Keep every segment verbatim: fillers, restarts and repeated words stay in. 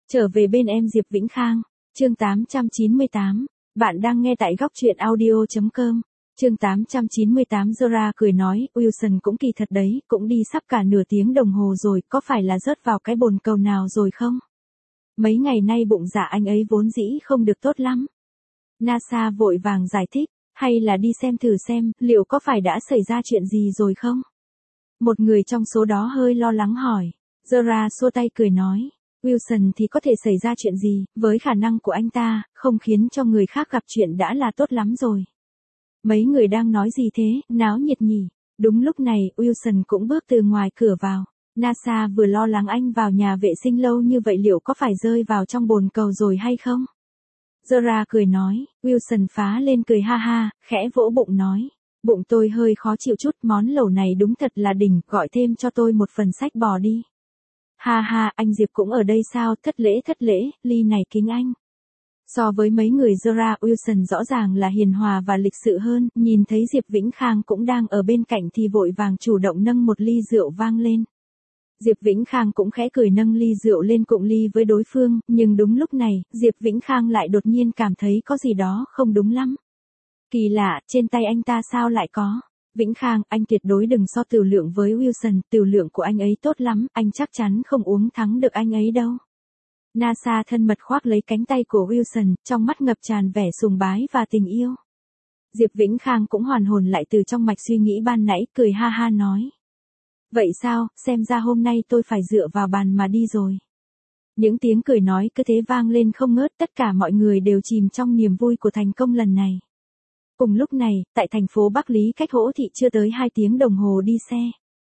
Trở về bên em Diệp Vĩnh Khang, chương tám trăm chín mươi tám, bạn đang nghe tại góc truyện audio chấm com. Chương tám trăm chín mươi tám Zora cười nói, Wilson cũng kỳ thật đấy, cũng đi sắp cả nửa tiếng đồng hồ rồi, có phải là rớt vào cái bồn cầu nào rồi không? Mấy ngày nay bụng dạ anh ấy vốn dĩ không được tốt lắm. NASA vội vàng giải thích, hay là đi xem thử xem, liệu có phải đã xảy ra chuyện gì rồi không? Một người trong số đó hơi lo lắng hỏi. Zora xua tay cười nói, Wilson thì có thể xảy ra chuyện gì, với khả năng của anh ta, không khiến cho người khác gặp chuyện đã là tốt lắm rồi. Mấy người đang nói gì thế, náo nhiệt nhỉ? Đúng lúc này, Wilson cũng bước từ ngoài cửa vào. NASA vừa lo lắng anh vào nhà vệ sinh lâu như vậy liệu có phải rơi vào trong bồn cầu rồi hay không? Zora cười nói, Wilson phá lên cười ha ha, khẽ vỗ bụng nói. Bụng tôi hơi khó chịu chút, món lẩu này đúng thật là đỉnh, gọi thêm cho tôi một phần sách bò đi. Ha ha, anh Diệp cũng ở đây sao, thất lễ thất lễ, ly này kính anh. So với mấy người Zora, Wilson rõ ràng là hiền hòa và lịch sự hơn, nhìn thấy Diệp Vĩnh Khang cũng đang ở bên cạnh thì vội vàng chủ động nâng một ly rượu vang lên. Diệp Vĩnh Khang cũng khẽ cười nâng ly rượu lên cụng ly với đối phương, nhưng đúng lúc này, Diệp Vĩnh Khang lại đột nhiên cảm thấy có gì đó không đúng lắm. Kỳ lạ, trên tay anh ta sao lại có? Vĩnh Khang, anh tuyệt đối đừng so tửu lượng với Wilson, tửu lượng của anh ấy tốt lắm, anh chắc chắn không uống thắng được anh ấy đâu. NASA thân mật khoác lấy cánh tay của Wilson, trong mắt ngập tràn vẻ sùng bái và tình yêu. Diệp Vĩnh Khang cũng hoàn hồn lại từ trong mạch suy nghĩ ban nãy, cười ha ha nói. Vậy sao, xem ra hôm nay tôi phải dựa vào bàn mà đi rồi. Những tiếng cười nói cứ thế vang lên không ngớt, tất cả mọi người đều chìm trong niềm vui của thành công lần này. Cùng lúc này, tại thành phố Bắc Lý cách Hỗ Thị chưa tới hai tiếng đồng hồ đi xe.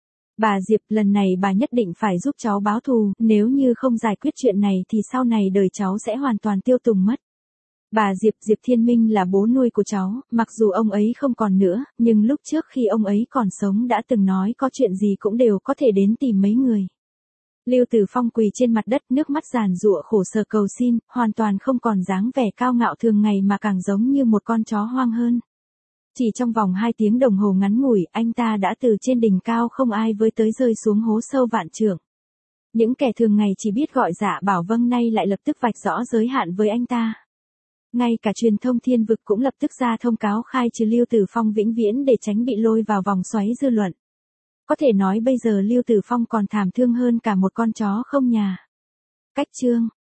Bà Diệp, lần này bà nhất định phải giúp cháu báo thù, nếu như không giải quyết chuyện này thì sau này đời cháu sẽ hoàn toàn tiêu tùng mất. Bà Diệp, Diệp Thiên Minh là bố nuôi của cháu, mặc dù ông ấy không còn nữa, nhưng lúc trước khi ông ấy còn sống đã từng nói có chuyện gì cũng đều có thể đến tìm mấy người. Lưu Tử Phong quỳ trên mặt đất, nước mắt giàn giụa khổ sở cầu xin, hoàn toàn không còn dáng vẻ cao ngạo thường ngày mà càng giống như một con chó hoang hơn. Chỉ trong vòng hai tiếng đồng hồ ngắn ngủi, anh ta đã từ trên đỉnh cao không ai với tới rơi xuống hố sâu vạn trượng. Những kẻ thường ngày chỉ biết gọi dạ bảo vâng nay lại lập tức vạch rõ giới hạn với anh ta. Ngay cả truyền thông thiên vực cũng lập tức ra thông cáo khai trừ Lưu Tử Phong vĩnh viễn để tránh bị lôi vào vòng xoáy dư luận. Có thể nói bây giờ Lưu Tử Phong còn thảm thương hơn cả một con chó không nhà. Cách chương